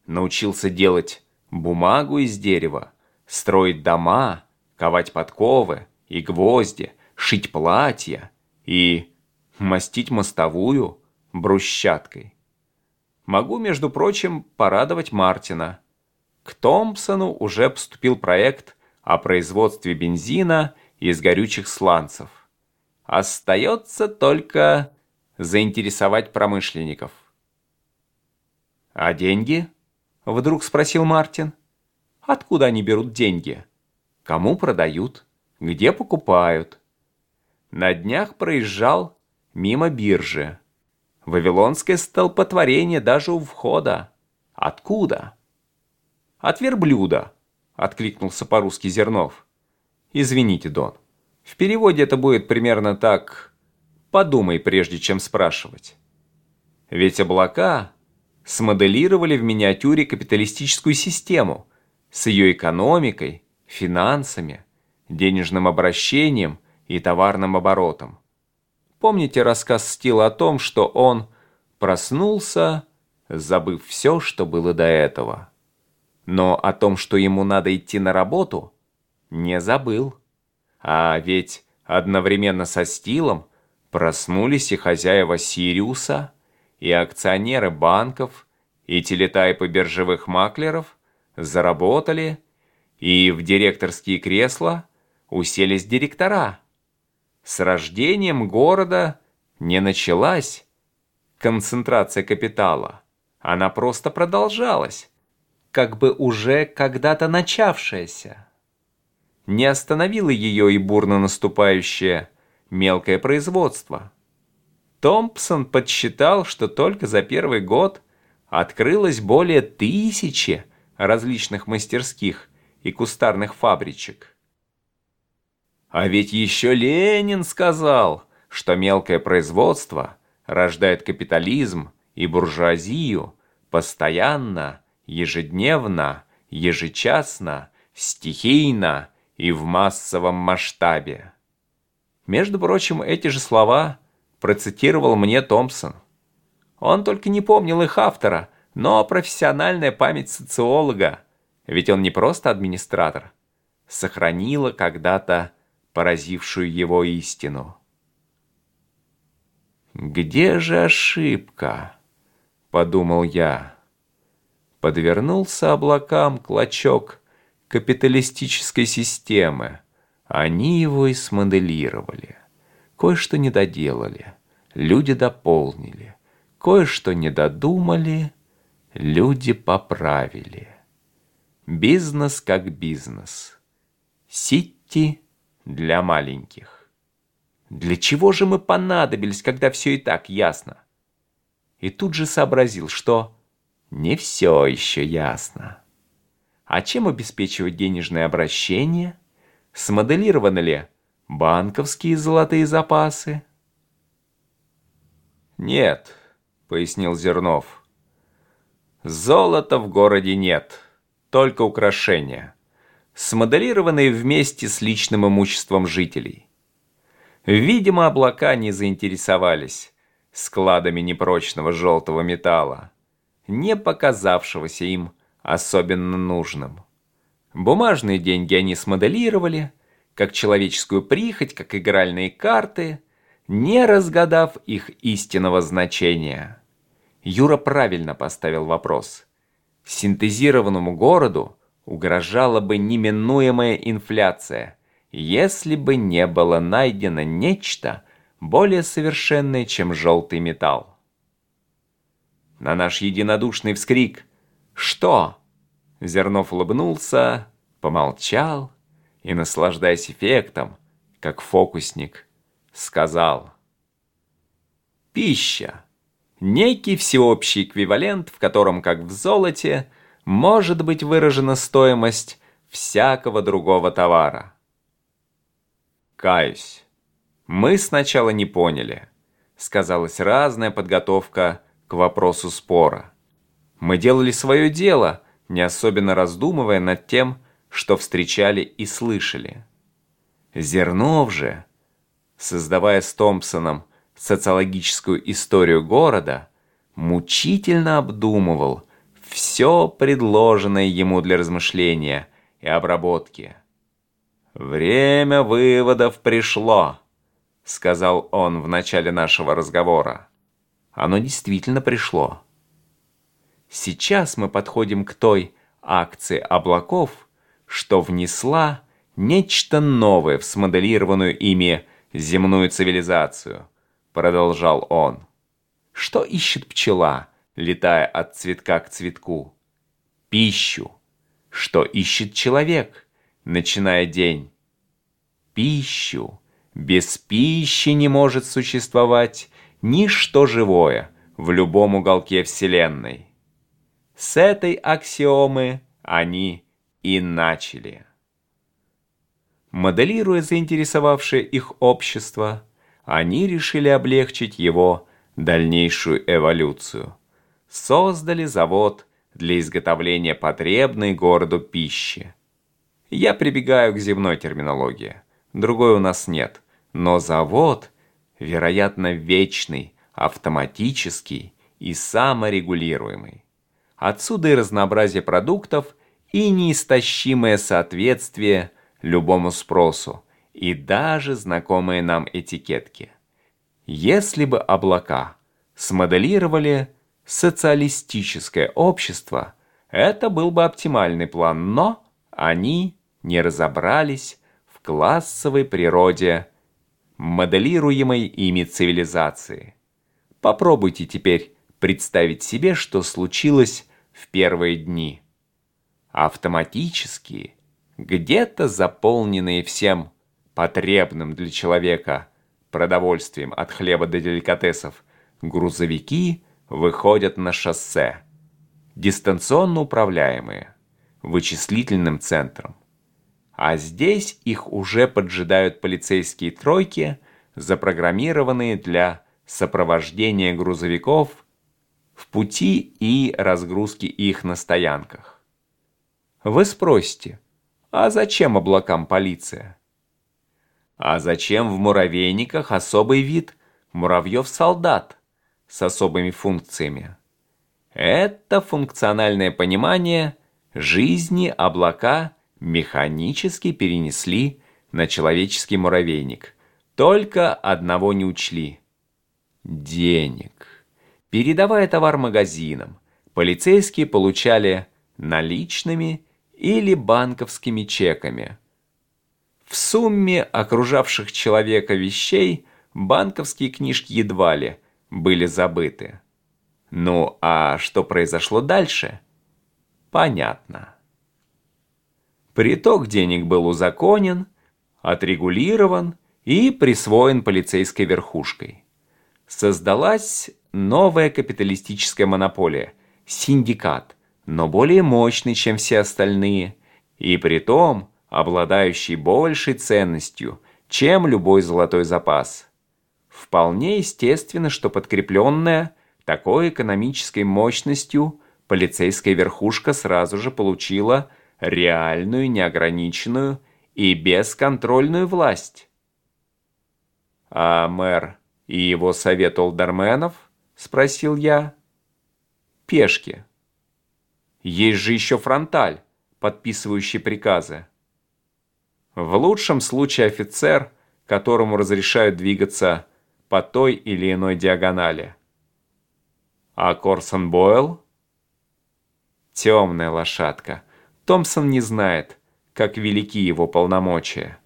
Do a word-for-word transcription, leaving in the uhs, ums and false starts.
научился делать бумагу из дерева, строить дома, ковать подковы и гвозди, шить платья и мастить мостовую брусчаткой. Могу, между прочим, порадовать Мартина. К Томпсону уже поступил проект о производстве бензина из горючих сланцев. Остается только заинтересовать промышленников. «А деньги?» — вдруг спросил Мартин. «Откуда они берут деньги? Кому продают? Где покупают?» На днях проезжал мимо биржи. Вавилонское столпотворение даже у входа. Откуда? «От верблюда», — откликнулся по-русски Зернов. «Извините, Дон, в переводе это будет примерно так: подумай, прежде чем спрашивать». Ведь облака смоделировали в миниатюре капиталистическую систему с ее экономикой, финансами, денежным обращением и товарным оборотом. Помните рассказ Стила о том, что он проснулся, забыв все, что было до этого? Но о том, что ему надо идти на работу, не забыл. А ведь одновременно со Стилом проснулись и хозяева Сириуса, и акционеры банков, и телетайпы биржевых маклеров заработали, и в директорские кресла уселись директора. С рождением города не началась концентрация капитала, она просто продолжалась, как бы уже когда-то начавшаяся. Не остановило ее и бурно наступающее мелкое производство. Томпсон подсчитал, что только за первый год открылось более тысячи различных мастерских и кустарных фабричек. А ведь еще Ленин сказал, что мелкое производство рождает капитализм и буржуазию постоянно, ежедневно, ежечасно, стихийно и в массовом масштабе. Между прочим, эти же слова процитировал мне Томпсон. Он только не помнил их автора, но профессиональная память социолога, ведь он не просто администратор, сохранила когда-то поразившую его истину. «Где же ошибка?» — подумал я. Подвернулся облакам клочок капиталистической системы. Они его и смоделировали. Кое-что не доделали, люди дополнили. Кое-что не додумали, люди поправили. Бизнес как бизнес. Ситти для маленьких. Для чего же мы понадобились, когда все и так ясно? И тут же сообразил, что не все еще ясно. А чем обеспечивать денежное обращение? Смоделированы ли банковские золотые запасы? «Нет», — пояснил Зернов. «Золота в городе нет, только украшения, смоделированные вместе с личным имуществом жителей. Видимо, облака не заинтересовались складами непрочного желтого металла, не показавшегося им особенно нужным. Бумажные деньги они смоделировали, как человеческую прихоть, как игральные карты, не разгадав их истинного значения. Юра правильно поставил вопрос. Синтезированному городу угрожала бы неминуемая инфляция, если бы не было найдено нечто более совершенное, чем желтый металл. На наш единодушный вскрик «Что?», Зернов улыбнулся, помолчал и, наслаждаясь эффектом, как фокусник, сказал: «Пища. Некий всеобщий эквивалент, в котором, как в золоте, может быть выражена стоимость всякого другого товара». Каюсь, мы сначала не поняли. Сказалась разная подготовка к вопросу спора. Мы делали свое дело, не особенно раздумывая над тем, что встречали и слышали. Зернов же, создавая с Томпсоном социологическую историю города, мучительно обдумывал все предложенное ему для размышления и обработки. «Время выводов пришло», — сказал он в начале нашего разговора. Оно действительно пришло. Сейчас мы подходим к той акции облаков, что внесла нечто новое в смоделированную ими земную цивилизацию, продолжал он. Что ищет пчела, летая от цветка к цветку? Пищу. Что ищет человек, начиная день? Пищу. Без пищи не может существовать ничто живое в любом уголке Вселенной. С этой аксиомы они и начали. Моделируя заинтересовавшее их общество, они решили облегчить его дальнейшую эволюцию. Создали завод для изготовления потребной городу пищи. Я прибегаю к земной терминологии, другой у нас нет, но завод, вероятно, вечный, автоматический и саморегулируемый. Отсюда и разнообразие продуктов, и неистощимое соответствие любому спросу, и даже знакомые нам этикетки. Если бы облака смоделировали социалистическое общество, это был бы оптимальный план, но они не разобрались в классовой природе моделируемой ими цивилизации. Попробуйте теперь представить себе, что случилось в первые дни. Автоматические, где-то заполненные всем потребным для человека продовольствием от хлеба до деликатесов, грузовики выходят на шоссе, дистанционно управляемые, вычислительным центром. А здесь их уже поджидают полицейские тройки, запрограммированные для сопровождения грузовиков в пути и разгрузки их на стоянках. Вы спросите, а зачем облакам полиция? А зачем в муравейниках особый вид муравьев-солдат с особыми функциями? Это функциональное понимание жизни облака механически перенесли на человеческий муравейник. Только одного не учли – денег. Передавая товар магазинам, полицейские получали наличными или банковскими чеками. В сумме окружавших человека вещей банковские книжки едва ли были забыты. Ну а что произошло дальше? Понятно. Приток денег был узаконен, отрегулирован и присвоен полицейской верхушкой. Создалась новая капиталистическая монополия – синдикат, но более мощный, чем все остальные, и притом обладающий большей ценностью, чем любой золотой запас. Вполне естественно, что подкрепленная такой экономической мощностью полицейская верхушка сразу же получила реальную, неограниченную и бесконтрольную власть. «А мэр и его совет олдерменов?» – спросил я. «Пешки. Есть же еще фронталь, подписывающий приказы. В лучшем случае офицер, которому разрешают двигаться по той или иной диагонали. А Корсон Бойл? Темная лошадка. Томпсон не знает, как велики его полномочия.